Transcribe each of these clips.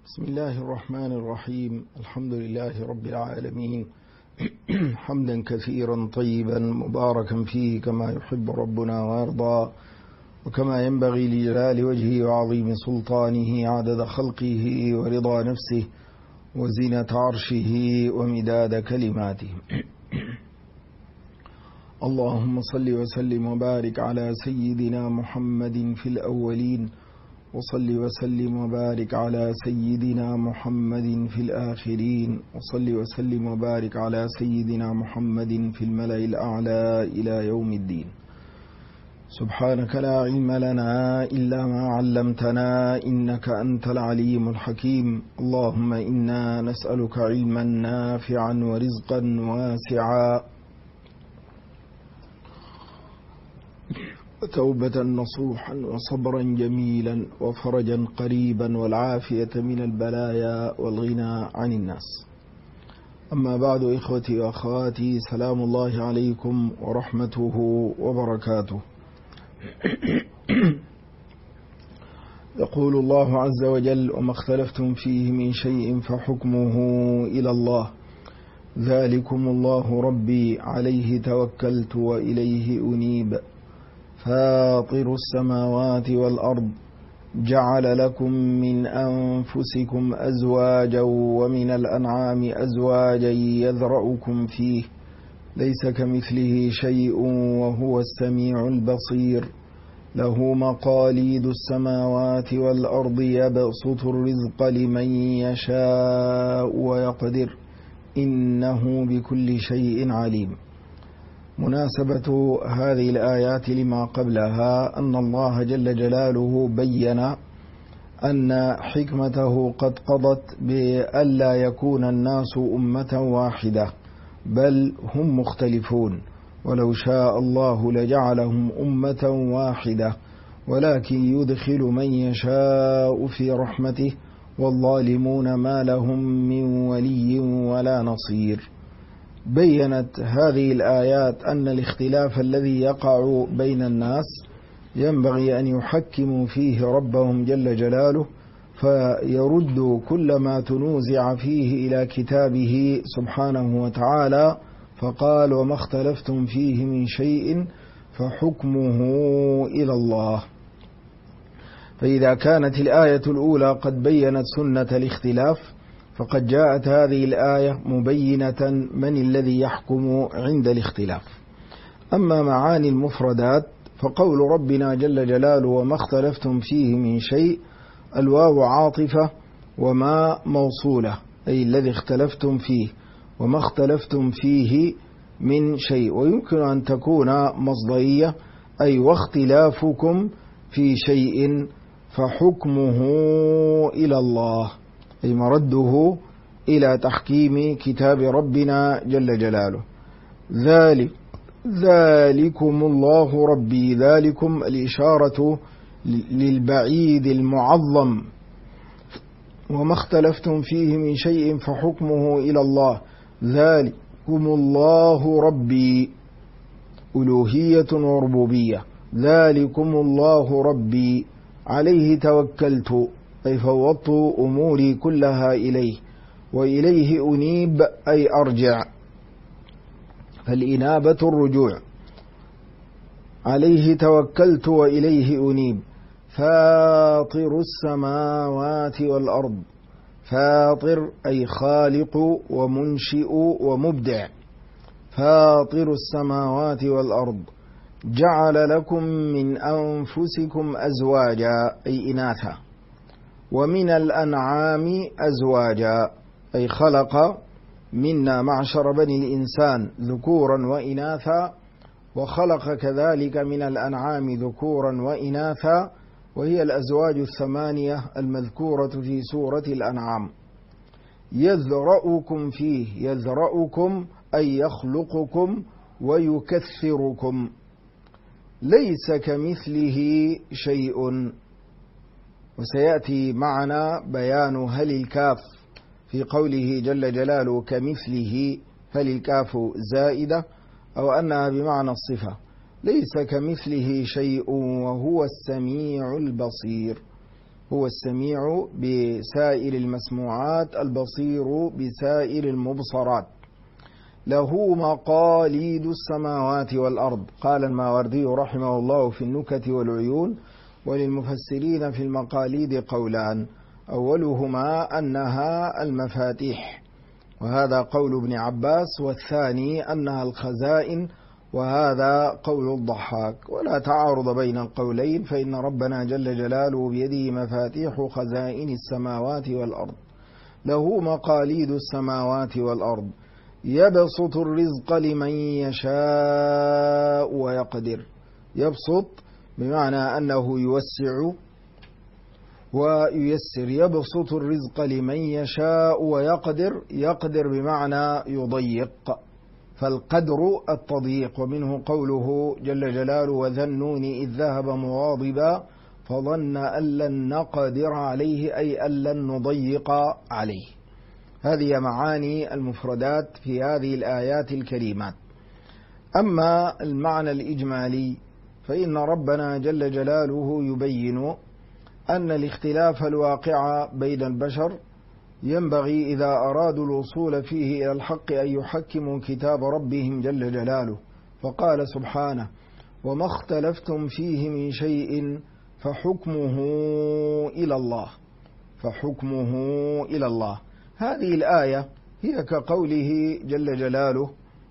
بسم الله الرحمن الرحيم. الحمد لله رب العالمين حمدا كثيرا طيبا مباركا فيه كما يحب ربنا ويرضى، وكما ينبغي لجلال وجهه وعظيم سلطانه، عدد خلقه ورضا نفسه وزينة عرشه ومداد كلماته. اللهم صل وسلم وبارك على سيدنا محمد في الأولين، وصل وسلم وبارك على سيدنا محمد في الآخرين، وصل وسلم وبارك على سيدنا محمد في الملأ الأعلى إلى يوم الدين. سبحانك لا علم لنا إلا ما علمتنا إنك أنت العليم الحكيم. اللهم إنا نسألك علما نافعا ورزقا واسعا وتوبة نصوحا وصبرا جميلا وفرجا قريبا والعافية من البلايا والغنى عن الناس. أما بعد، إخوتي وأخواتي، سلام الله عليكم ورحمته وبركاته. يقول الله عز وجل: وما اختلفتم فيه من شيء فحكمه إلى الله، ذلكم الله ربي عليه توكلت وإليه أنيب، فاطر السماوات والأرض، جعل لكم من أنفسكم أزواجا ومن الأنعام أزواجا يذرأكم فيه، ليس كمثله شيء وهو السميع البصير، له مقاليد السماوات والأرض، يبسط الرزق لمن يشاء ويقدر، إنه بكل شيء عليم. مناسبة هذه الآيات لما قبلها أن الله جل جلاله بيّن أن حكمته قد قضت بألا يكون الناس أمة واحدة، بل هم مختلفون، ولو شاء الله لجعلهم أمة واحدة، ولكن يدخل من يشاء في رحمته، والظالمون ما لهم من ولي ولا نصير. بيّنت هذه الآيات أن الاختلاف الذي يقع بين الناس ينبغي أن يحكموا فيه ربهم جل جلاله، فيردوا كل ما تنوزع فيه إلى كتابه سبحانه وتعالى، فقال: وما اختلفتم فيه من شيء فحكمه إلى الله. فإذا كانت الآية الأولى قد بيّنت سنة الاختلاف، فقد جاءت هذه الآية مبينة من الذي يحكم عند الاختلاف. أما معاني المفردات فقول ربنا جل جلاله: وما اختلفتم فيه من شيء، الواو عاطفة وما موصولة، أي الذي اختلفتم فيه، وما اختلفتم فيه من شيء، ويمكن أن تكون مصدرية، أي واختلافكم في شيء فحكمه إلى الله، أي مرده إلى تحكيم كتاب ربنا جل جلاله. ذلكم الله ربي، ذلكم الإشارة للبعيد المعظم، وما اختلفتم فيه من شيء فحكمه إلى الله، ذلكم الله ربي، ألوهية وربوبية، ذلكم الله ربي عليه توكلت، أي فوضت أموري كلها إليه، وإليه أنيب، أي أرجع، فالإنابة الرجوع، عليه توكلت وإليه أنيب. فاطر السماوات والأرض، فاطر أي خالق ومنشئ ومبدع، فاطر السماوات والأرض، جعل لكم من أنفسكم أزواجا، أي إناثا، ومن الأنعام أزواجا، أي خلق منا معشر بني الإنسان ذكورا وإناثا، وخلق كذلك من الأنعام ذكورا وإناثا، وهي الأزواج الثمانية المذكورة في سورة الأنعام. يذرأكم فيه، يذرأكم أي يخلقكم ويكثركم، ليس كمثله شيء. وسيأتي معنا بيان هل الكاف في قوله جل جلاله كمثله، هل الكاف زائدة أو أنها بمعنى الصفة. ليس كمثله شيء وهو السميع البصير، هو السميع بسائر المسموعات البصير بسائر المبصرات. له مقاليد السماوات والأرض. قال الماوردي رحمه الله في النكت والعيون: وللمفسرين في المقاليد قولان، أولهما أنها المفاتيح، وهذا قول ابن عباس، والثاني أنها الخزائن، وهذا قول الضحاك. ولا تعارض بين القولين، فإن ربنا جل جلاله بيده مفاتيح خزائن السماوات والأرض. له مقاليد السماوات والأرض، يبسط الرزق لمن يشاء ويقدر. يبسط بمعنى أنه يوسع وييسر. يبسط الرزق لمن يشاء ويقدر. يقدر بمعنى يضيق، فالقدر التضييق. ومنه قوله جل جلاله: وذا النون إذ ذهب مغاضبا فظن أن لن نقدر عليه، أي أن لن نضيق عليه. هذه معاني المفردات في هذه الآيات الكريمات. أما المعنى الإجمالي فإن ربنا جل جلاله يبين أن الاختلاف الواقع بين البشر ينبغي إذا أرادوا الوصول فيه إلى الحق أن يحكموا كتاب ربهم جل جلاله. فقال سبحانه: وما اختلفتم فيه من شيء فحكمه إلى الله. فحكمه إلى الله. هذه الآية هي كقوله جل جلاله: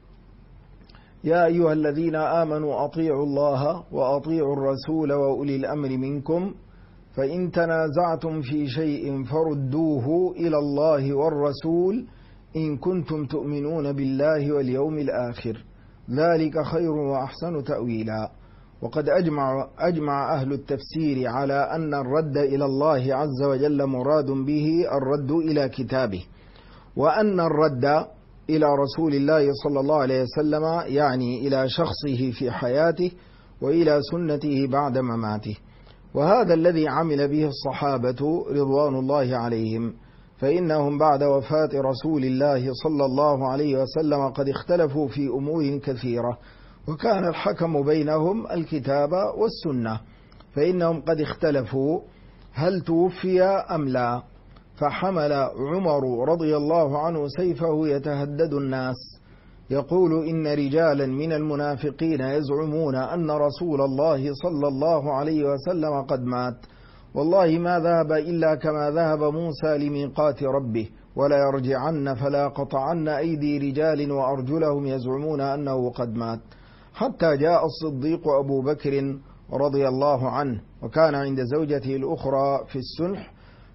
يا أيها الذين آمنوا أطيعوا الله وأطيعوا الرسول وأولي الأمر منكم، فإن تنازعتم في شيء فردوه إلى الله والرسول إن كنتم تؤمنون بالله واليوم الآخر، ذلك خير وأحسن تأويلا. وقد أجمع أهل التفسير على أن الرد إلى الله عز وجل مراد به الرد إلى كتابه، وأن الرد إلى رسول الله صلى الله عليه وسلم يعني إلى شخصه في حياته وإلى سنته بعد مماته. وهذا الذي عمل به الصحابة رضوان الله عليهم، فإنهم بعد وفاة رسول الله صلى الله عليه وسلم قد اختلفوا في أمور كثيرة، وكان الحكم بينهم الكتاب والسنة. فإنهم قد اختلفوا هل توفي أم لا، فحمل عمر رضي الله عنه سيفه يتهدد الناس يقول: إن رجالا من المنافقين يزعمون أن رسول الله صلى الله عليه وسلم قد مات، والله ما ذهب إلا كما ذهب موسى لميقات ربه، ولا يرجعن فلا قطعن أيدي رجال وأرجلهم يزعمون أنه قد مات، حتى جاء الصديق أبو بكر رضي الله عنه، وكان عند زوجته الأخرى في السنح،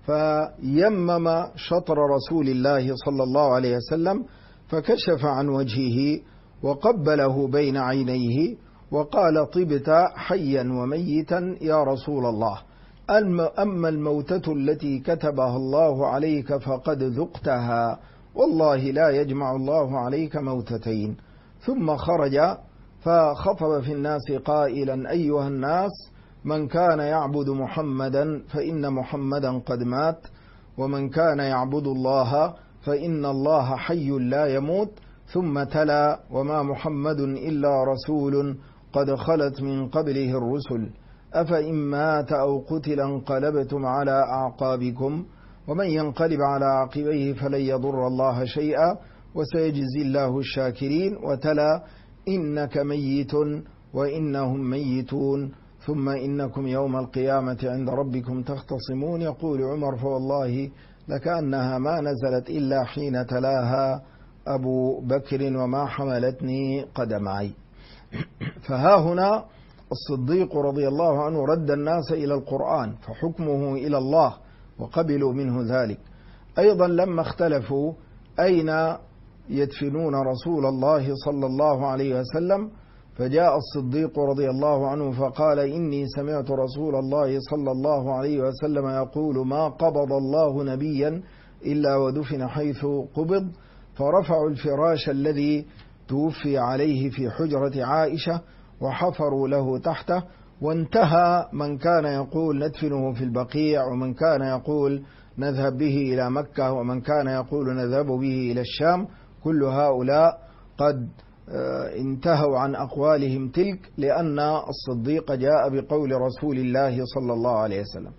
فيمم شطر رسول الله صلى الله عليه وسلم، فكشف عن وجهه وقبله بين عينيه وقال: طبت حيا وميتا يا رسول الله، أما الموتة التي كتبها الله عليك فقد ذقتها، والله لا يجمع الله عليك موتتين. ثم خرج فخطب في الناس قائلا: أيها الناس، من كان يعبد محمدا فإن محمدا قد مات، ومن كان يعبد الله فإن الله حي لا يموت. ثم تلا: وما محمد إلا رسول قد خلت من قبله الرسل، أفإن مات أو قتل انقلبتم على أعقابكم، ومن ينقلب على عقبيه فلن يضر الله شيئا وسيجزي الله الشاكرين. وتلا: إنك ميت وإنهم ميتون ثم إنكم يوم القيامة عند ربكم تختصمون. يقول عمر: فوالله لكأنها ما نزلت إلا حين تلاها أبو بكر وما حملتني قدماي. فها هنا الصديق رضي الله عنه رد الناس إلى القرآن، فحكمه إلى الله، وقبلوا منه ذلك. أيضا لما اختلفوا أين يدفنون رسول الله صلى الله عليه وسلم، فجاء الصديق رضي الله عنه فقال: إني سمعت رسول الله صلى الله عليه وسلم يقول: ما قبض الله نبيا إلا ودفن حيث قبض. فرفعوا الفراش الذي توفي عليه في حجرة عائشة وحفروا له تحته، وانتهى من كان يقول ندفنه في البقيع، ومن كان يقول نذهب به إلى مكة، ومن كان يقول نذهب به إلى الشام. كل هؤلاء قد انتهوا عن أقوالهم تلك، لأن الصديق جاء بقول رسول الله صلى الله عليه وسلم.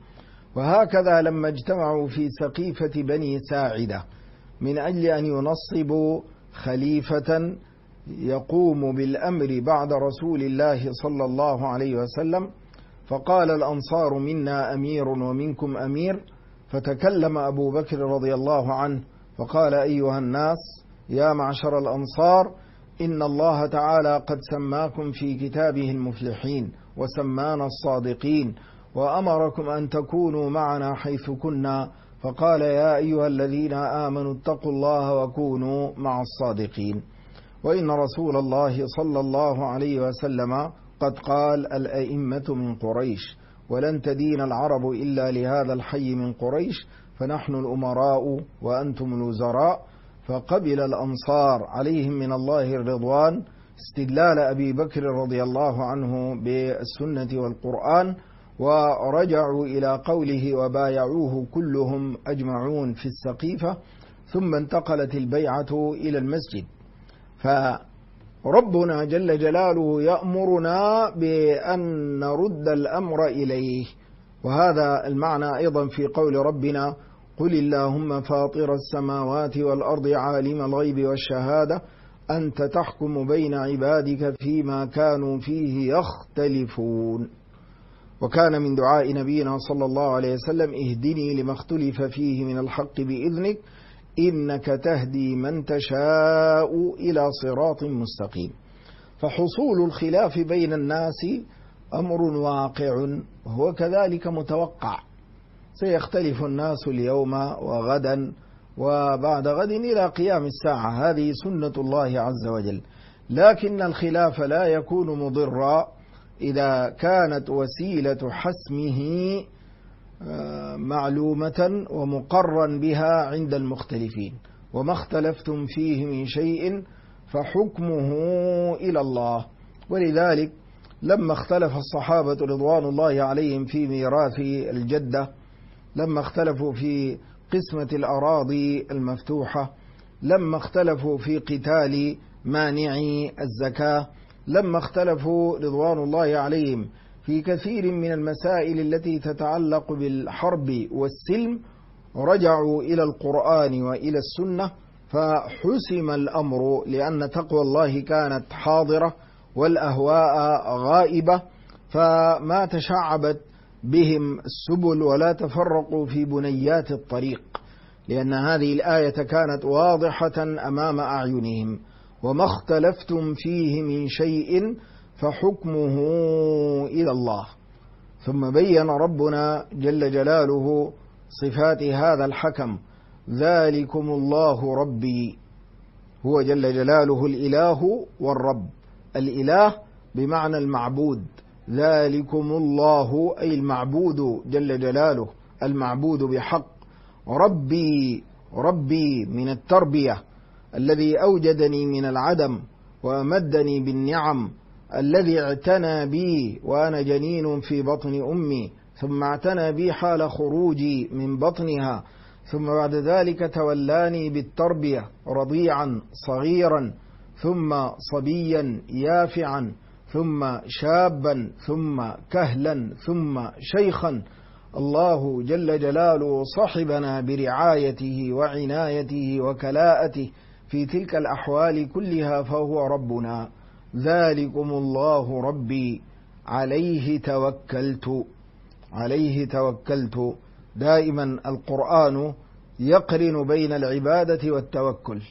وهكذا لما اجتمعوا في سقيفة بني ساعدة من أجل أن ينصبوا خليفة يقوم بالأمر بعد رسول الله صلى الله عليه وسلم، فقال الأنصار منا أمير ومنكم أمير، فتكلم أبو بكر رضي الله عنه فقال أيها الناس يا معشر الأنصار، إن الله تعالى قد سماكم في كتابه المفلحين وسمانا الصادقين وأمركم أن تكونوا معنا حيث كنا، فقال يا أيها الذين آمنوا اتقوا الله وكونوا مع الصادقين. وإن رسول الله صلى الله عليه وسلم قد قال الأئمة من قريش، ولن تدين العرب إلا لهذا الحي من قريش، فنحن الأمراء وأنتم الوزراء. فقبل الأنصار عليهم من الله الرضوان استدلال أبي بكر رضي الله عنه بالسنة والقرآن، ورجعوا إلى قوله وبايعوه كلهم أجمعون في السقيفة، ثم انتقلت البيعة إلى المسجد. فربنا جل جلاله يأمرنا بأن نرد الأمر إليه، وهذا المعنى أيضا في قول ربنا قل اللهم فاطر السماوات والأرض عالم الغيب والشهادة أنت تحكم بين عبادك فيما كانوا فيه يختلفون. وكان من دعاء نبينا صلى الله عليه وسلم اهدني لما اختلف فيه من الحق بإذنك إنك تهدي من تشاء إلى صراط مستقيم. فحصول الخلاف بين الناس أمر واقع وهو كذلك متوقع، سيختلف الناس اليوم وغدا وبعد غد إلى قيام الساعة، هذه سنة الله عز وجل. لكن الخلاف لا يكون مضرا إذا كانت وسيلة حسمه معلومة ومقرا بها عند المختلفين. وما اختلفتم فيه من شيء فحكمه إلى الله. ولذلك لما اختلف الصحابة رضوان الله عليهم في ميراث الجدة، لما اختلفوا في قسمة الأراضي المفتوحة، لما اختلفوا في قتال مانعي الزكاة، لما اختلفوا رضوان الله عليهم في كثير من المسائل التي تتعلق بالحرب والسلم، رجعوا إلى القرآن وإلى السنة فحسم الأمر، لأن تقوى الله كانت حاضرة والأهواء غائبة، فما تشعبت بهم السبل ولا تفرقوا في بنيات الطريق، لأن هذه الآية كانت واضحة أمام أعينهم. وما اختلفتم فيه من شيء فحكمه إلى الله. ثم بين ربنا جل جلاله صفات هذا الحكم، ذلكم الله ربي، هو جل جلاله الإله والرب. الإله بمعنى المعبود، ذلكم الله أي المعبود جل جلاله، المعبود بحق. ربي، ربي من التربية، الذي أوجدني من العدم وأمدني بالنعم، الذي اعتنى بي وأنا جنين في بطن أمي، ثم اعتنى بي حال خروجي من بطنها، ثم بعد ذلك تولاني بالتربية رضيعا صغيرا، ثم صبيا يافعا، ثم شابا، ثم كهلا، ثم شيخا. الله جل جلاله صحبنا برعايته وعنايته وكلاءته في تلك الأحوال كلها، فهو ربنا. ذلكم الله ربي عليه توكلت، عليه توكلت. دائما القرآن يقرن بين العبادة والتوكل،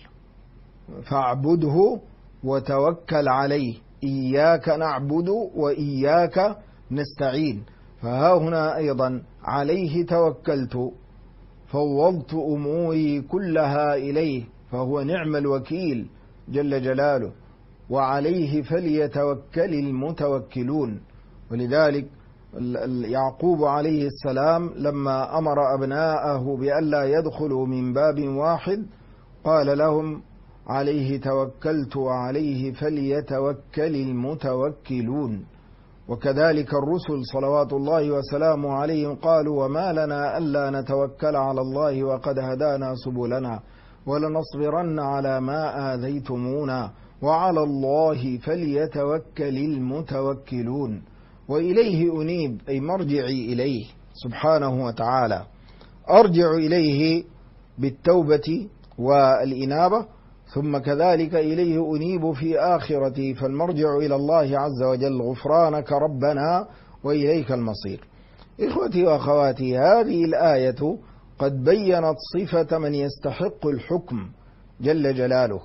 فاعبده وتوكل عليه، إياك نعبد وإياك نستعين. فها هنا أيضا عليه توكلت، فوضت أموري كلها إليه، فهو نعم الوكيل جل جلاله، وعليه فليتوكل المتوكلون. ولذلك يعقوب عليه السلام لما أمر أبناءه بألا يدخلوا من باب واحد قال لهم عليه توكلت وعليه فليتوكل المتوكلون. وكذلك الرسل صلوات الله وسلامه عليهم قالوا وما لنا ألا نتوكل على الله وقد هدانا سبلنا ولنصبرن على ما آذيتمونا وعلى الله فليتوكل المتوكلون. وإليه أنيب أي مرجعي إليه سبحانه وتعالى. أرجع إليه بالتوبة والإنابة، ثم كذلك إليه أنيب في آخرتي، فالمرجع إلى الله عز وجل. غفرانك ربنا وإليك المصير. إخوتي وأخواتي، هذه الآية قد بيّنت صفة من يستحق الحكم جل جلاله.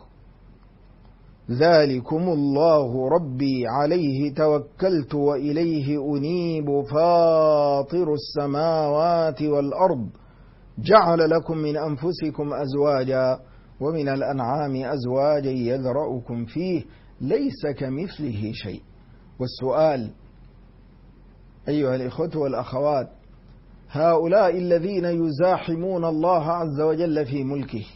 ذلكم الله ربي عليه توكلت وإليه أنيب فاطر السماوات والأرض جعل لكم من أنفسكم أزواجا ومن الأنعام أزواجا يذرأكم فيه ليس كمثله شيء. والسؤال أيها الإخوة والأخوات، هؤلاء الذين يزاحمون الله عز وجل في ملكه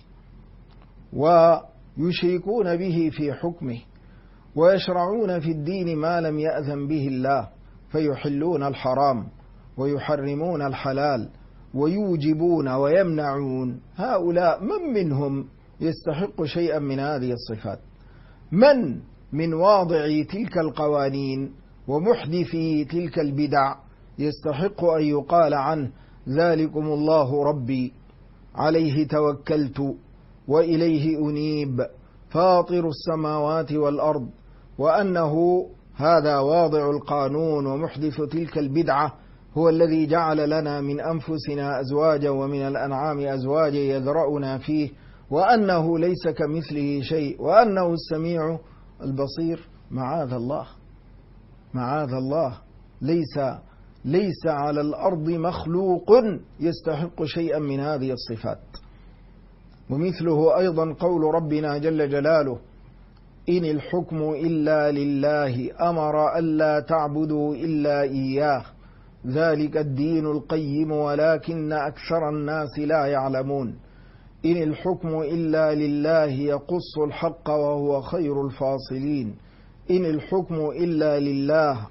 ويشركون به في حكمه ويشرعون في الدين ما لم يأذن به الله، فيحلون الحرام ويحرمون الحلال ويوجبون ويمنعون، هؤلاء من منهم يستحق شيئا من هذه الصفات؟ من واضعي تلك القوانين ومحدثي تلك البدع يستحق أن يقال عنه ذلكم الله ربي عليه توكلت وإليه أنيب فاطر السماوات والأرض، وأنه هذا واضع القانون ومحدث تلك البدعة هو الذي جعل لنا من أنفسنا أزواجا ومن الأنعام أزواجا يذرأنا فيه، وأنه ليس كمثله شيء، وأنه السميع البصير؟ معاذ الله، معاذ الله. ليس على الأرض مخلوق يستحق شيئا من هذه الصفات. ومثله أيضا قول ربنا جل جلاله إن الحكم إلا لله أمر ألا تعبدوا إلا إياه ذلك الدين القيم ولكن أكثر الناس لا يعلمون. إن الحكم إلا لله يقص الحق وهو خير الفاصلين. إن الحكم إلا لله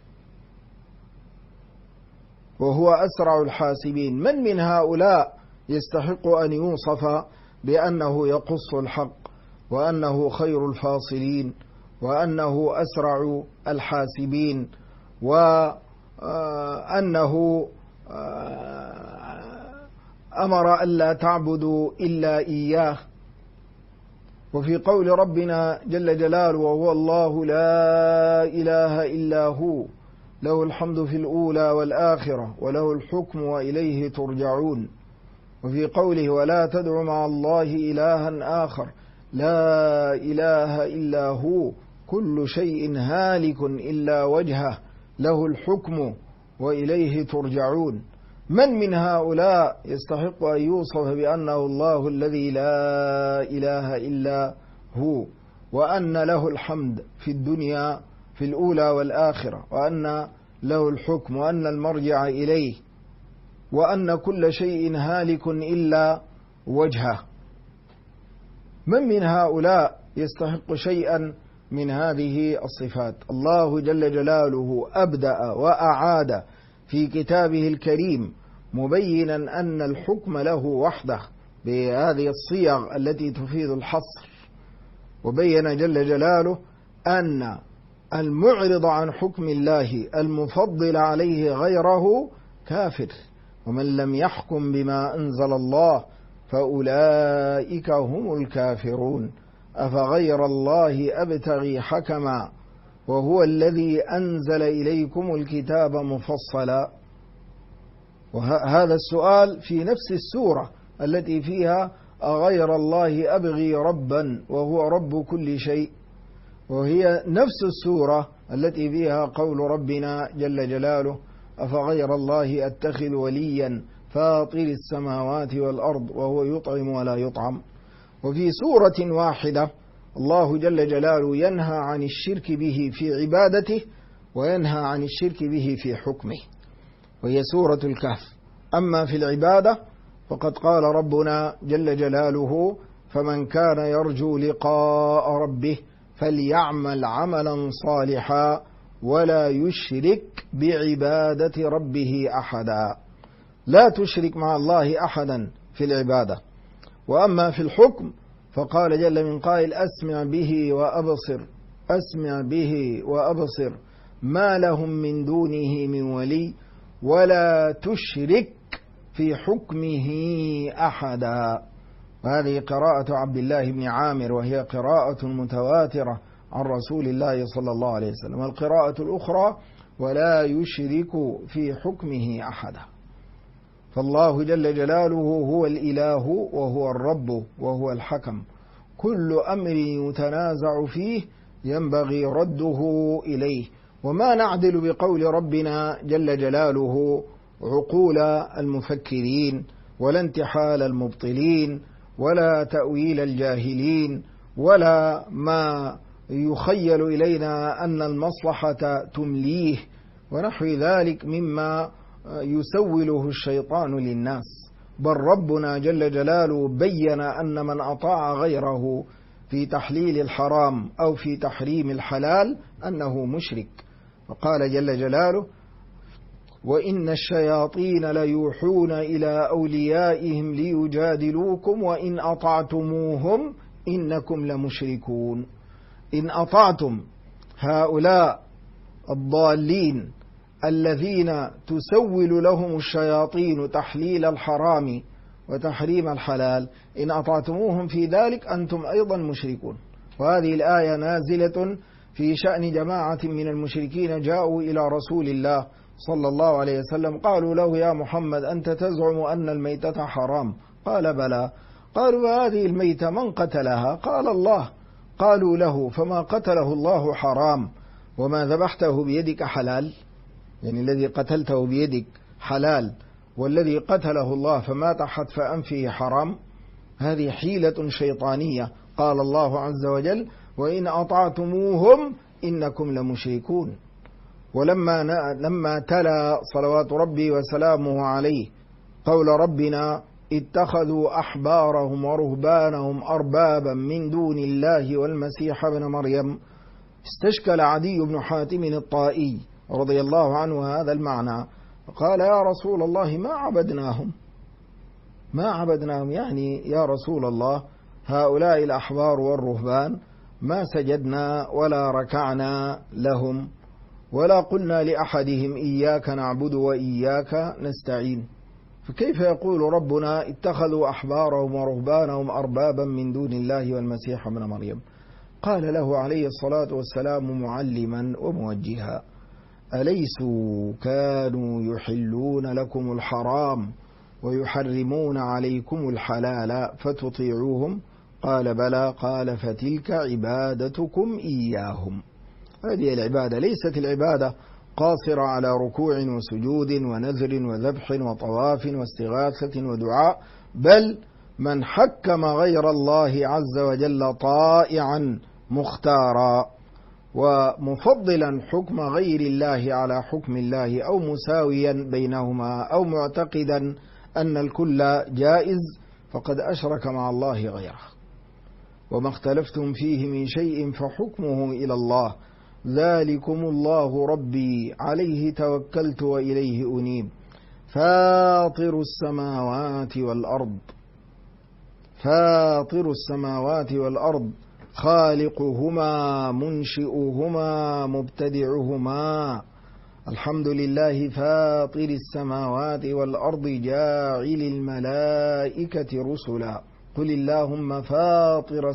وهو أسرع الحاسبين. من هؤلاء يستحق أن يوصف بأنه يقص الحق وأنه خير الفاصلين وأنه أسرع الحاسبين وأنه أمر ألا تعبدوا إلا إياه؟ وفي قول ربنا جل جلاله وهو الله لا إله إلا هو له الحمد في الأولى والآخرة وله الحكم وإليه ترجعون. وفي قوله ولا تدع مع الله إلها آخر لا إله إلا هو كل شيء هالك إلا وجهه له الحكم وإليه ترجعون. من هؤلاء يستحق أن يوصف بأنه الله الذي لا إله إلا هو، وأن له الحمد في الدنيا في الأولى والآخرة، وأن له الحكم وأن المرجع إليه، وأن كل شيء هالك إلا وجهه؟ من هؤلاء يستحق شيئا من هذه الصفات؟ الله جل جلاله أبدأ وأعاد في كتابه الكريم مبينا أن الحكم له وحده بهذه الصيغ التي تفيد الحصر، وبين جل جلاله أن المعرض عن حكم الله المفضل عليه غيره كافر، ومن لم يحكم بما أنزل الله فأولئك هم الكافرون. أفغير الله أبتغي حكما وهو الذي أنزل إليكم الكتاب مفصلا. وهذا السؤال في نفس السورة التي فيها أغير الله أبغي ربا وهو رب كل شيء، وهي نفس السورة التي فيها قول ربنا جل جلاله أفغير الله أتخذ وليا فاطر السماوات والأرض وهو يطعم ولا يطعم. وفي سورة واحدة الله جل جلاله ينهى عن الشرك به في عبادته وينهى عن الشرك به في حكمه، وهي سورة الكهف. أما في العبادة فقد قال ربنا جل جلاله فمن كان يرجو لقاء ربه فليعمل عملا صالحا ولا يشرك بعبادة ربه أحدا. لا تشرك مع الله أحدا في العبادة. وأما في الحكم فقال جل من قائل أسمع به وأبصر، أسمع به وأبصر ما لهم من دونه من ولي ولا تشرك في حكمه أحدا. وهذه قراءة عبد الله بن عامر، وهي قراءة متواترة عن رسول الله صلى الله عليه وسلم. والقراءة الأخرى ولا يشرك في حكمه أحدا. فالله جل جلاله هو الإله وهو الرب وهو الحكم. كل أمر يتنازع فيه ينبغي رده إليه، وما نعدل بقول ربنا جل جلاله عقول المفكرين ولا انتحال المبطلين ولا تأويل الجاهلين ولا ما يخيل إلينا أن المصلحة تمليه ونحو ذلك مما يسوله الشيطان للناس. بل ربنا جل جلاله بين أن من أطاع غيره في تحليل الحرام أو في تحريم الحلال أنه مشرك. وقال جل جلاله: وإن الشياطين ليوحون إلى أوليائهم ليجادلوكم وإن أطعتموهم إنكم لمشركون. إن أطعتم هؤلاء الضالين الذين تسول لهم الشياطين تحليل الحرام وتحريم الحلال، إن أطعتموهم في ذلك أنتم أيضا مشركون. وهذه الآية نازلة في شأن جماعة من المشركين جاءوا إلى رسول الله صلى الله عليه وسلم قالوا له: يا محمد أنت تزعم أن الميتة حرام؟ قال: بلى. قالوا: هذه الميتة من قتلها؟ قال: الله. قالوا له: فما قتله الله حرام وما ذبحته بيدك حلال؟ يعني الذي قتلته بيدك حلال والذي قتله الله فمات حتف أنفه حرام. هذه حيلة شيطانية. قال الله عز وجل: وإن أطعتموهم إنكم لمشركون. ولما تلا صلوات ربي وسلامه عليه قول ربنا: اتخذوا أحبارهم ورهبانهم أربابا من دون الله والمسيح ابن مريم، استشكل عدي بن حاتم الطائي رضي الله عنه هذا المعنى، قال: يا رسول الله ما عبدناهم، يعني يا رسول الله هؤلاء الأحبار والرهبان ما سجدنا ولا ركعنا لهم ولا قلنا لأحدهم إياك نعبد وإياك نستعين، فكيف يقول ربنا اتخذوا أحبارهم ورهبانهم أربابا من دون الله والمسيح ابن مريم؟ قال له عليه الصلاة والسلام معلما وموجها: أليسوا كانوا يحلون لكم الحرام ويحرمون عليكم الحلال فتطيعوهم؟ قال: بلى. قال: فتلك عبادتكم إياهم. هذه العبادة ليست العبادة قاصرة على ركوع وسجود ونذر وذبح وطواف واستغاثة ودعاء، بل من حكم غير الله عز وجل طائعا مختارا ومفضلا حكم غير الله على حكم الله أو مساويا بينهما أو معتقدا أن الكل جائز فقد أشرك مع الله غيره. وما اختلفتم فيه من شيء فحكمه إلى الله، ذلكم الله ربي عليه توكلت وإليه أنيب، فاطر السماوات والأرض خالقهما منشئهما مبتدعهما، الحمد لله فاطر السماوات والأرض جاعل الملائكة رسلا، قل اللهم فاطر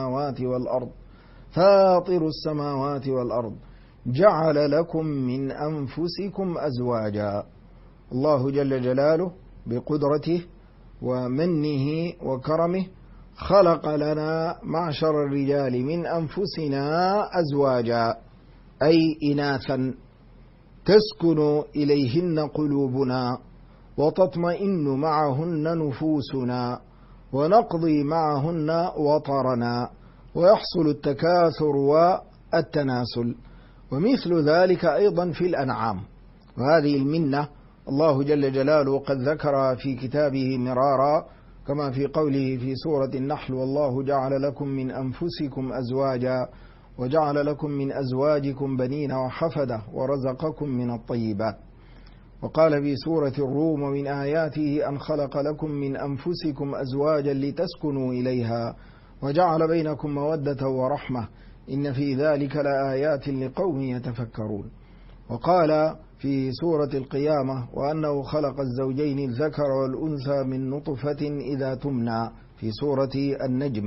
السماوات والأرض جعل لكم من أنفسكم أزواجا. الله جل جلاله بقدرته ومنه وكرمه خلق لنا معشر الرجال من أنفسنا أزواجا، أي إناثا تسكن إليهن قلوبنا وتطمئن معهن نفوسنا ونقضي معهن وطرنا ويحصل التكاثر والتناسل، ومثل ذلك أيضا في الأنعام. وهذه المنة الله جل جلاله قد ذكر في كتابه مرارا، كما في قوله في سورة النحل: والله جعل لكم من أنفسكم أزواجا وجعل لكم من أزواجكم بنين وحفدة ورزقكم من الطيبات. وقال في سورة الروم: ومن آياته أن خلق لكم من أنفسكم أزواجا لتسكنوا إليها وجعل بينكم مودة ورحمة إن في ذلك لآيات لقوم يتفكرون. وقال في سورة القيامة وأنه خلق الزوجين الذكر والأنثى من نطفة إذا تمنى في سورة النجم.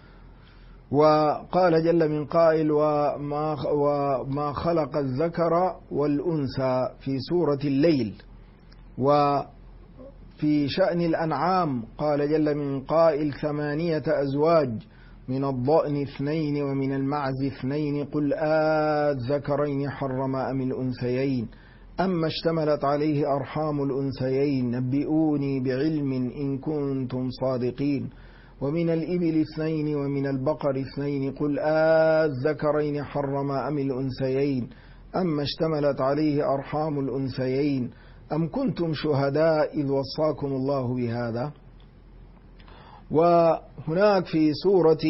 وقال جل من قائل وما خلق الذكر والأنثى في سورة الليل. وفي شأن الأنعام قال جل من قائل 8 أزواج من الضأن 2 ومن المعز 2 قل الذكرين حرم أم الأنثيين أما اشتملت عليه أرحام الأنثيين نبئوني بعلم إن كنتم صادقين ومن الإبل 2 ومن البقر 2 قل الذكرين حرم أم الأنثيين أما اشتملت عليه أرحام الأنثيين أم كنتم شهداء إذ وصاكم الله بهذا. وهناك في سورة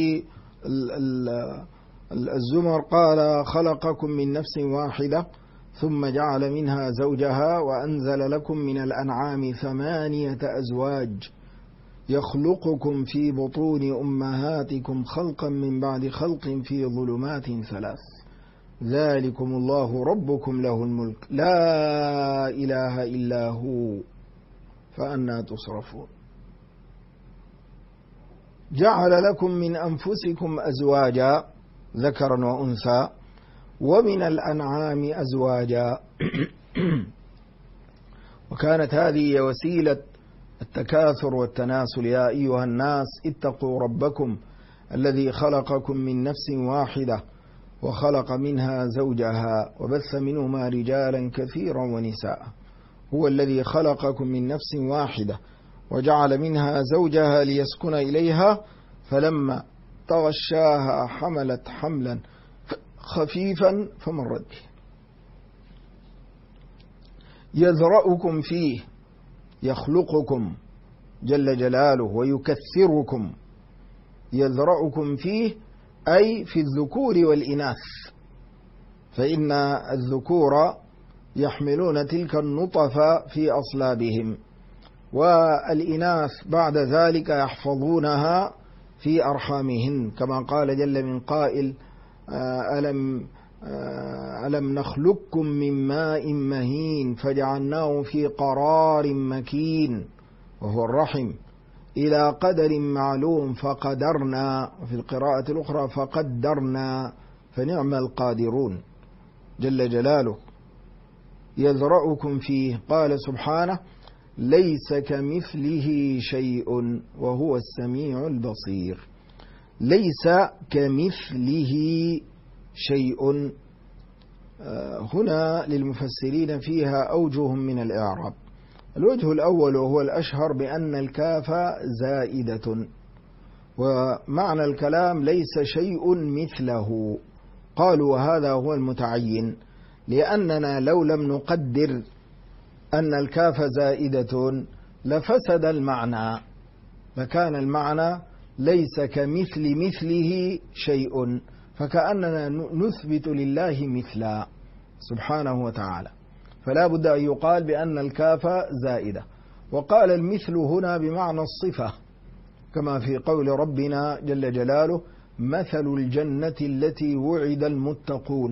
الزمر قال خلقكم من نفس واحدة ثم جعل منها زوجها وأنزل لكم من الأنعام 8 أزواج يخلقكم في بطون أمهاتكم خلقا من بعد خلق في ظلمات 3 ذلكم الله ربكم له الملك لا إله إلا هو فأنى تصرفون. جعل لكم من أنفسكم أزواجا ذكرا وأنثى ومن الأنعام أزواجا وكانت هذه وسيلة التكاثر والتناسل. يا أيها الناس اتقوا ربكم الذي خلقكم من نفس واحدة وخلق منها زوجها وبث منهما رجالا كثيرا ونساء. هو الذي خلقكم من نفس واحدة وجعل منها زوجها ليسكن إليها فلما تغشاها حملت حملا خفيفا فمرت به. يذرأكم فيه يخلقكم جل جلاله ويكثركم. يذرأكم فيه أي في الذكور والإناث فإن الذكور يحملون تلك النطفة في أصلابهم والإناث بعد ذلك يحفظونها في أرحامهن كما قال جل من قائل ألم نخلقكم من ماء مهين فجعلناه في قرار مكين وهو الرحم إلى قدر معلوم فقدرنا في القراءة الأخرى فقدرنا فنعم القادرون جل جلاله. يذرأكم فيه قال سبحانه ليس كمثله شيء وهو السميع البصير. ليس كمثله شيء هنا للمفسرين فيها أوجه من الإعراب. الوجه الأول وهو الأشهر بأن الكاف زائدة ومعنى الكلام ليس شيء مثله. قالوا وهذا هو المتعين لأننا لو لم نقدر أن الكاف زائدة لفسد المعنى فكان المعنى ليس كمثل مثله شيء فكأننا نثبت لله مثلا سبحانه وتعالى فلا بد أن يقال بأن الكاف زائدة. وقال المثل هنا بمعنى الصفة كما في قول ربنا جل جلاله مثل الجنة التي وعد المتقون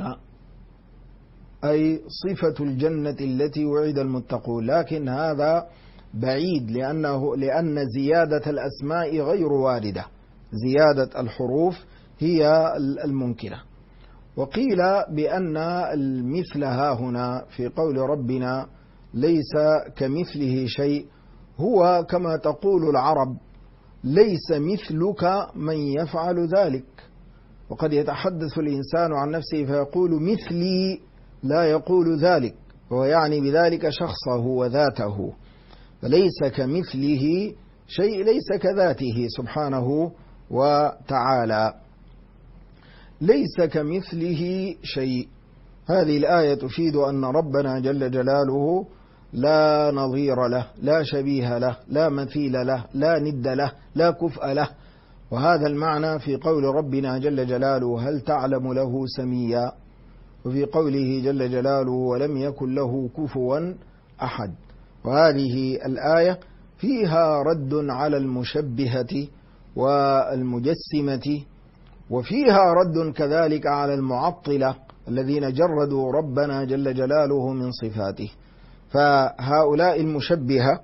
أي صفة الجنة التي وعد المتقون. لكن هذا بعيد لأن زيادة الأسماء غير واردة. زيادة الحروف هي الممكنة. وقيل بأن المثل ها هنا في قول ربنا ليس كمثله شيء هو كما تقول العرب ليس مثلك من يفعل ذلك. وقد يتحدث الإنسان عن نفسه فيقول مثلي لا يقول ذلك وهو يعني بذلك شخصه وذاته. فليس كمثله شيء ليس كذاته سبحانه وتعالى. ليس كمثله شيء. هذه الآية تفيد أن ربنا جل جلاله لا نظير له لا شبيه له لا مثيل له لا ند له لا كفء له. وهذا المعنى في قول ربنا جل جلاله هل تعلم له سميا وفي قوله جل جلاله ولم يكن له كفوا أحد. وهذه الآية فيها رد على المشبهة والمجسمة وفيها رد كذلك على المعطلة الذين جردوا ربنا جل جلاله من صفاته. فهؤلاء المشبهة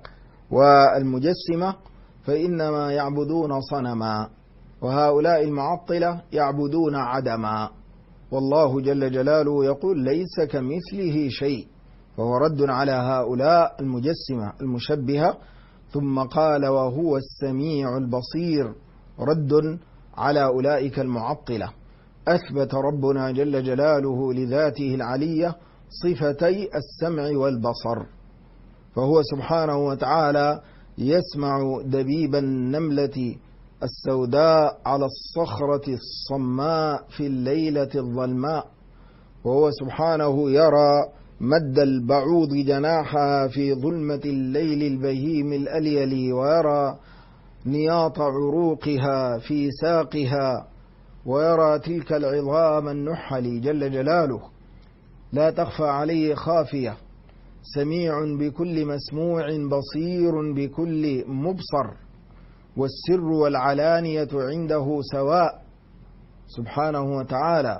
والمجسمة فإنما يعبدون صنما، وهؤلاء المعطلة يعبدون عدما، والله جل جلاله يقول ليس كمثله شيء، فهو رد على هؤلاء المجسمة المشبهة. ثم قال وهو السميع البصير، رد على أولئك المعطلة. أثبت ربنا جل جلاله لذاته العلية صفتي السمع والبصر، فهو سبحانه وتعالى يسمع دبيب النملة السوداء على الصخرة الصماء في الليلة الظلماء، وهو سبحانه يرى مد البعوض جناحها في ظلمة الليل البهيم الأليل، ويرى نياط عروقها في ساقها، ويرى تلك العظام النحل جل جلاله لا تخفى عليه خافية، سميع بكل مسموع بصير بكل مبصر، والسر والعلانية عنده سواء سبحانه وتعالى.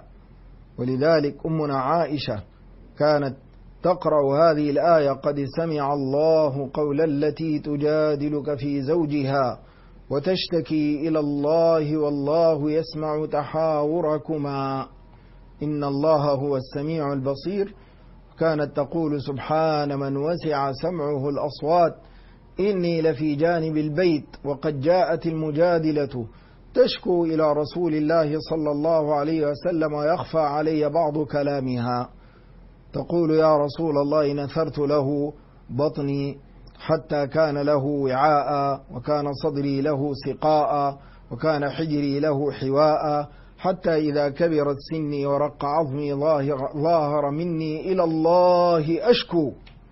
ولذلك أمنا عائشة كانت تقرأ هذه الآية قد سمع الله قول التي تجادلك في زوجها وتشتكي إلى الله والله يسمع تحاوركما إن الله هو السميع البصير. كانت تقول سبحان من وسع سمعه الأصوات إني لفي جانب البيت وقد جاءت المجادلة تشكو إلى رسول الله صلى الله عليه وسلم ويخفى علي بعض كلامها، تقول يا رسول الله نثرت له بطني حتى كان له وعاء، وكان صدري له سقاء، وكان حجري له حواء، حتى إذا كبرت سني ورق عظمي ظاهر مني إلى الله أشكو.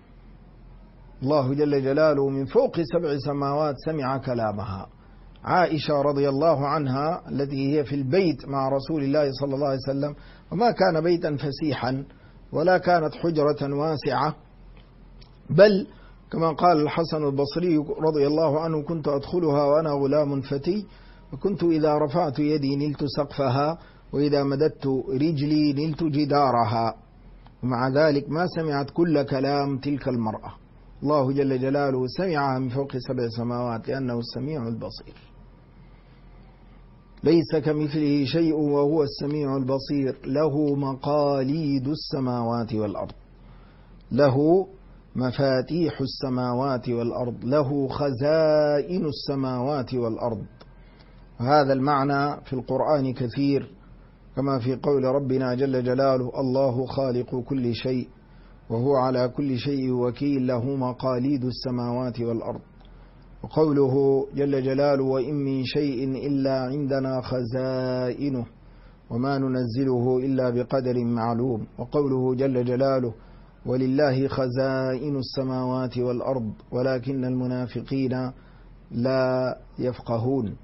الله جل جلاله من فوق 7 سماوات سمع كلامها. عائشة رضي الله عنها التي هي في البيت مع رسول الله صلى الله عليه وسلم، وما كان بيتا فسيحا ولا كانت حجرة واسعة، بل كما قال الحسن البصري رضي الله عنه كنت أدخلها وأنا غلام فتي، وكنت إذا رفعت يدي نلت سقفها وإذا مددت رجلي نلت جدارها، ومع ذلك ما سمعت كل كلام تلك المرأة. الله جل جلاله سمعها من فوق 7 سماوات لأنه السميع البصير، ليس كمثله شيء وهو السميع البصير. له مقاليد السماوات والأرض، له مفاتيح السماوات والأرض، له خزائن السماوات والأرض. وهذا المعنى في القرآن كثير، كما في قول ربنا جل جلاله الله خالق كل شيء وهو على كل شيء وكيل، له مقاليد السماوات والأرض. وقوله جل جلاله وإن من شيء إلا عندنا خزائنه وما ننزله إلا بقدر معلوم. وقوله جل جلاله ولله خزائن السماوات والأرض ولكن المنافقين لا يفقهون.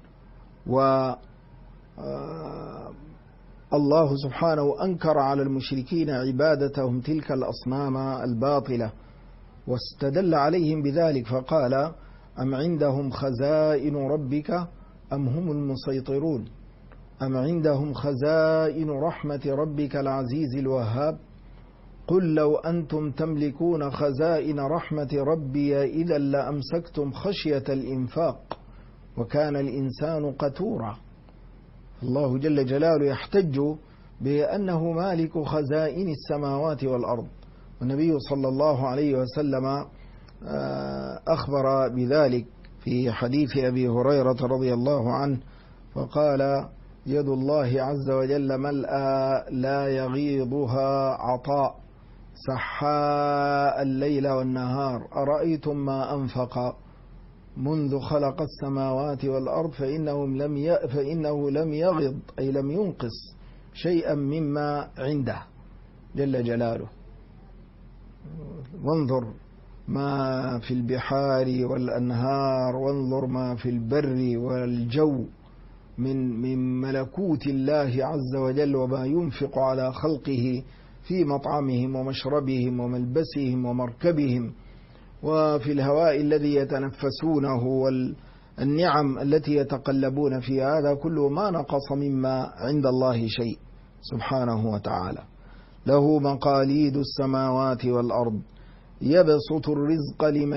الله سبحانه أنكر على المشركين عبادتهم تلك الأصنام الباطلة، واستدل عليهم بذلك فقال أم عندهم خزائن ربك أم هم المسيطرون، أم عندهم خزائن رحمة ربك العزيز الوهاب، قل لو أنتم تملكون خزائن رحمة ربي إذا لأمسكتم خشية الإنفاق وكان الإنسان قتورا. الله جل جلاله يحتج بأنه مالك خزائن السماوات والأرض، والنبي صلى الله عليه وسلم أخبر بذلك في حديث أبي هريرة رضي الله عنه فقال يد الله عز وجل ملأى لا يغيضها عطاء سحاء الليل والنهار، أرأيتم ما أنفق منذ خلق السماوات والأرض فإنه لم يغض أي لم ينقص شيئا مما عنده جل جلاله. وانظر ما في البحار والأنهار، وانظر ما في البر والجو من ملكوت الله عز وجل، وما ينفق على خلقه في مطعمهم ومشربهم وملبسهم ومركبهم، وفي الهواء الذي يتنفسونه والنعم التي يتقلبون فيها. هذا كله ما نقص مما عند الله شيء سبحانه وتعالى. له مقاليد السماوات والأرض يبسط الرزق لمن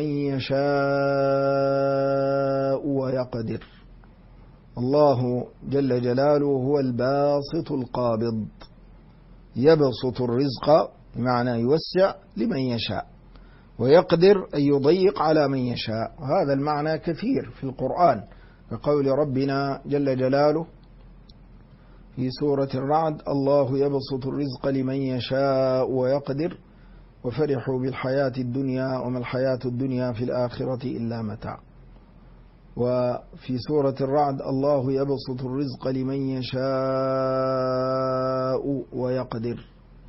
يشاء ويقدر. الله جل جلاله هو الباسط القابض، يبسط الرزق بمعنى يوسع لمن يشاء، ويقدر أن يضيق على من يشاء. هذا المعنى كثير في القرآن، كقول ربنا جل جلاله في سورة الرعد: الله يبسط الرزق لمن يشاء ويقدر وفرحوا بالحياة الدنيا وما الحياة الدنيا في الآخرة إلا متاع. وفي سورة الرعد: الله يبسط الرزق لمن يشاء ويقدر.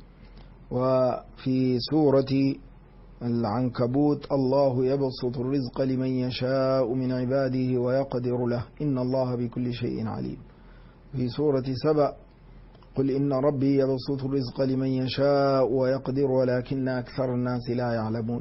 وفي سورة العنكبوت: الله يبسط الرزق لمن يشاء من عباده ويقدر له إن الله بكل شيء عليم. في سورة سبأ: قل إن ربي يبسط الرزق لمن يشاء ويقدر ولكن أكثر الناس لا يعلمون.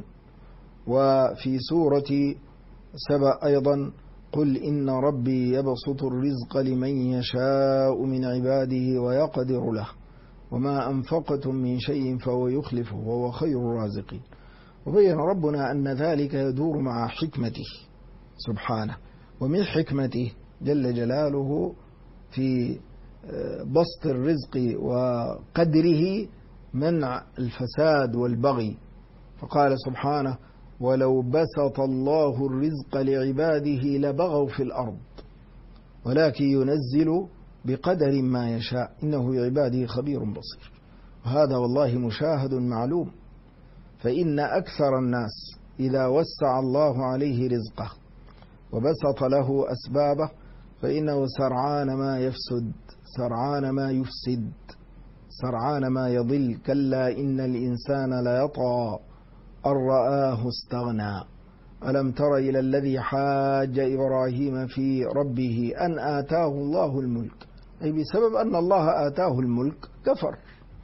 وفي سورة سبأ أيضا: قل إن ربي يبسط الرزق لمن يشاء من عباده ويقدر له وما أنفقتم من شيء فهو يخلفه وهو خير الرازقين. وبين ربنا أن ذلك يدور مع حكمته سبحانه، ومن حكمته جل جلاله في بسط الرزق وقدره منع الفساد والبغي، فقال سبحانه: ولو بسط الله الرزق لعباده لبغوا في الأرض ولكن ينزل بقدر ما يشاء إنه عباده خبير بصير. وهذا والله مشاهد معلوم، فإن أكثر الناس إذا وسع الله عليه رزقه وبسط له أسبابه فإنه سرعان ما يفسد، سرعان ما يفسد، سرعان ما يضل. كلا إن الإنسان ليطغى أن رآه استغنى ألم تر إلى الذي حاج إبراهيم في ربه أن آتاه الله الملك، أي بسبب أن الله آتاه الملك كفر.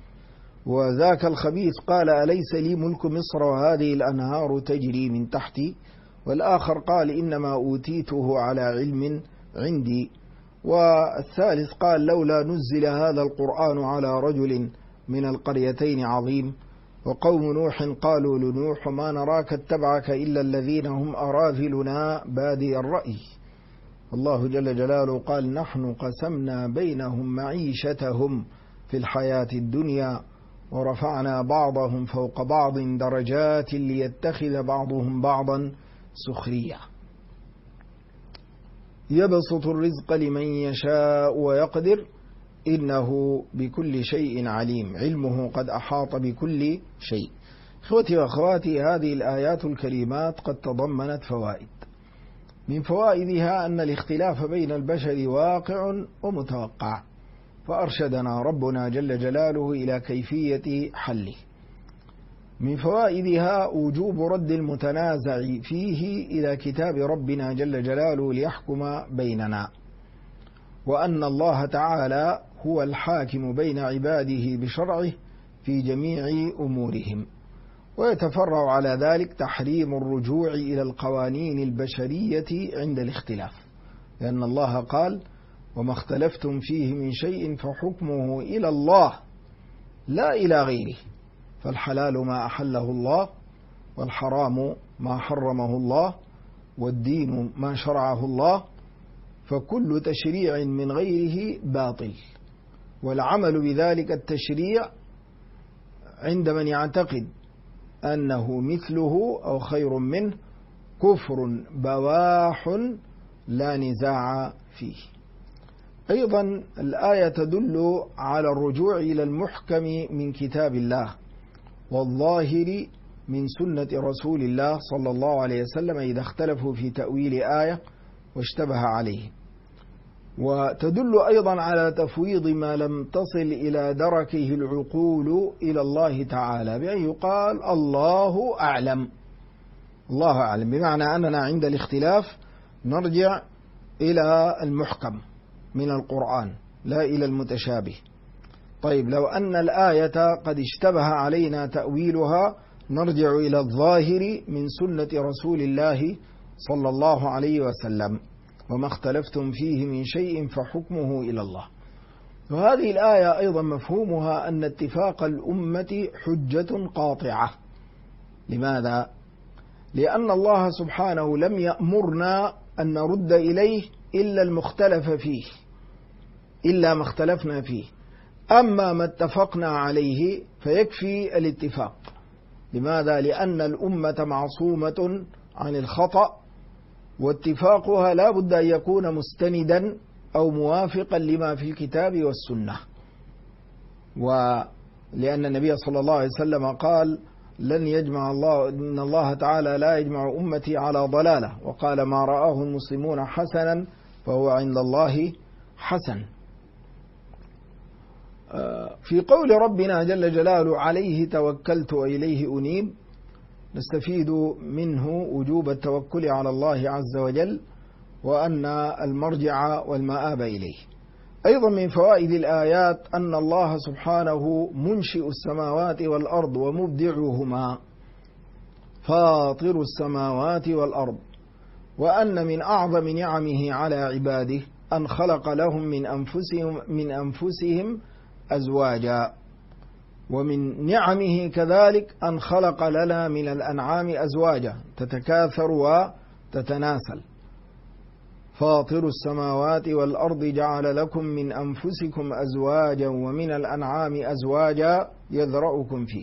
وذاك الخبيث قال: أليس لي ملك مصر وهذه الأنهار تجري من تحتي؟ والآخر قال: إنما أوتيته على علم عندي. والثالث قال: لولا نزل هذا القرآن على رجل من القريتين عظيم. وقوم نوح قالوا لنوح: ما نراك اتبعك إلا الذين هم أراذلنا بادي الرأي. الله جل جلاله قال: نحن قسمنا بينهم معيشتهم في الحياة الدنيا ورفعنا بعضهم فوق بعض درجات ليتخذ بعضهم بعضا سخريا. يبسط الرزق لمن يشاء ويقدر إنه بكل شيء عليم، علمه قد أحاط بكل شيء. إخوتي وأخواتي، هذه الآيات الكريمات قد تضمنت فوائد. من فوائدها أن الاختلاف بين البشر واقع ومتوقع، فأرشدنا ربنا جل جلاله إلى كيفية حله. من فوائدها وجوب رد المتنازع فيه إلى كتاب ربنا جل جلاله ليحكم بيننا، وأن الله تعالى هو الحاكم بين عباده بشرعه في جميع أمورهم. ويتفرع على ذلك تحريم الرجوع إلى القوانين البشرية عند الاختلاف، لأن الله قال: وما اختلفتم فيه من شيء فحكمه إلى الله لا إلى غيره، فالحلال ما أحله الله والحرام ما حرمه الله والدين ما شرعه الله، فكل تشريع من غيره باطل. والعمل بذلك التشريع عند من يعتقد أنه مثله أو خير منه كفر بواح لا نزاع فيه. أيضا الآية تدل على الرجوع إلى المحكم من كتاب الله والظاهر من سنة رسول الله صلى الله عليه وسلم إذا اختلفوا في تأويل آية واشتبه عليه. وتدل أيضا على تفويض ما لم تصل إلى دركه العقول إلى الله تعالى، بأن يقال الله أعلم، الله أعلم، بمعنى أننا عند الاختلاف نرجع إلى المحكم من القرآن لا إلى المتشابه. طيب، لو أن الآية قد اشتبه علينا تأويلها نرجع إلى الظاهر من سنة رسول الله صلى الله عليه وسلم: وما اختلفتم فيه من شيء فحكمه إلى الله. وهذه الآية أيضا مفهومها أن اتفاق الأمة حجة قاطعة. لماذا؟ لأن الله سبحانه لم يأمرنا أن نرد إليه إلا المختلف فيه، إلا ما اختلفنا فيه، أما ما اتفقنا عليه فيكفي الاتفاق. لماذا؟ لأن الأمة معصومة عن الخطأ، واتفاقها لا بد أن يكون مستندا أو موافقا لما في الكتاب والسنة. ولأن النبي صلى الله عليه وسلم قال: لن يجمع الله، إن الله تعالى لا يجمع أمتي على ضلالة، وقال: ما رآه المسلمون حسنا فهو عند الله حسن. في قول ربنا جل جلاله: عليه توكلت وإليه أنيب، نستفيد منه وجوب التوكل على الله عز وجل، وأن المرجع والمآب إليه. أيضا من فوائد الآيات أن الله سبحانه منشئ السماوات والأرض ومبدعهما، فاطر السماوات والأرض، وأن من أعظم نعمه على عباده أن خلق لهم من أنفسهم أزواجا، ومن نعمه كذلك أن خلق لنا من الأنعام أزواجا تتكاثر وتتناسل. فاطر السماوات والأرض جعل لكم من أنفسكم أزواجا ومن الأنعام أزواجا يذرأكم فيه.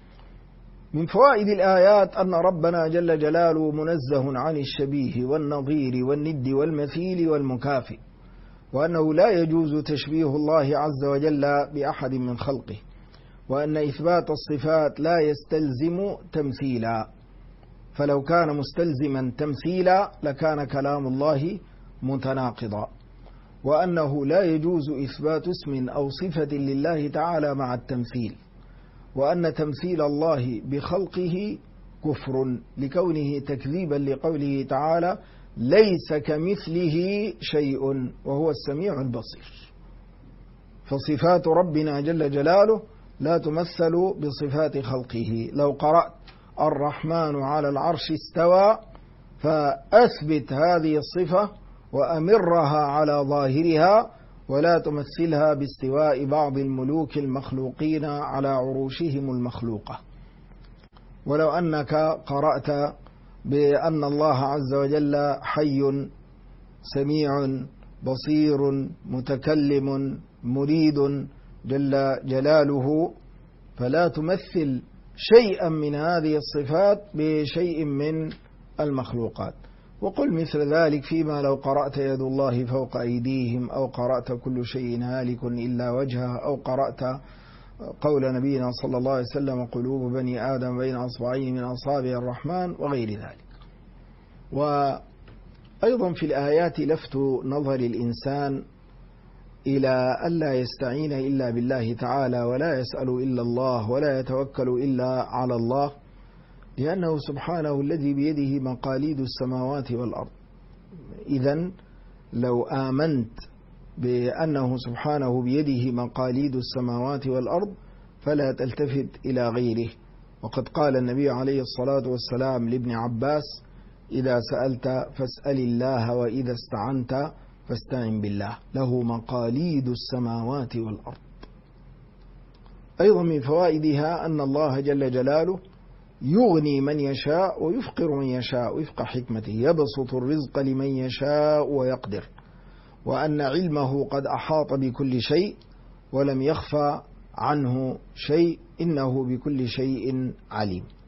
من فوائد الآيات أن ربنا جل جلاله منزه عن الشبيه والنظير والند والمثيل والمكافئ، وأنه لا يجوز تشبيه الله عز وجل بأحد من خلقه، وأن إثبات الصفات لا يستلزم تمثيلا، فلو كان مستلزما تمثيلا لكان كلام الله متناقضا، وأنه لا يجوز إثبات اسم أو صفة لله تعالى مع التمثيل، وأن تمثيل الله بخلقه كفر لكونه تكذيبا لقوله تعالى: ليس كمثله شيء وهو السميع البصير. فصفات ربنا جل جلاله لا تمثل بصفات خلقه. لو قرأت الرحمن على العرش استوى فأثبت هذه الصفة وأمرها على ظاهرها، ولا تمثلها باستواء بعض الملوك المخلوقين على عروشهم المخلوقة. ولو أنك قرأت بأن الله عز وجل حي سميع بصير متكلم مريد جل جلاله، فلا تمثل شيئا من هذه الصفات بشيء من المخلوقات. وقل مثل ذلك فيما لو قرأت يد الله فوق أيديهم، أو قرأت كل شيء هالك إلا وجهه، أو قرأت قول نبينا صلى الله عليه وسلم: قلوب بني آدم بين أصبعين من أصابع الرحمن، وغير ذلك. وأيضا في الآيات لفت نظر الإنسان إلى ألا يستعين إلا بالله تعالى، ولا يسأل إلا الله، ولا يتوكل إلا على الله، لأنه سبحانه الذي بيده مقاليد السماوات والأرض. إذن لو آمنت بأنه سبحانه بيده مقاليد السماوات والأرض فلا تلتفت إلى غيره. وقد قال النبي عليه الصلاة والسلام لابن عباس: إذا سألت فاسأل الله، وإذا استعنت فاستعن بالله، له مقاليد السماوات والأرض. أيضا من فوائدها أن الله جل جلاله يغني من يشاء ويفقر من يشاء وفق حكمته، يبسط الرزق لمن يشاء ويقدر، وأن علمه قد أحاط بكل شيء ولم يخفى عنه شيء، إنه بكل شيء عليم.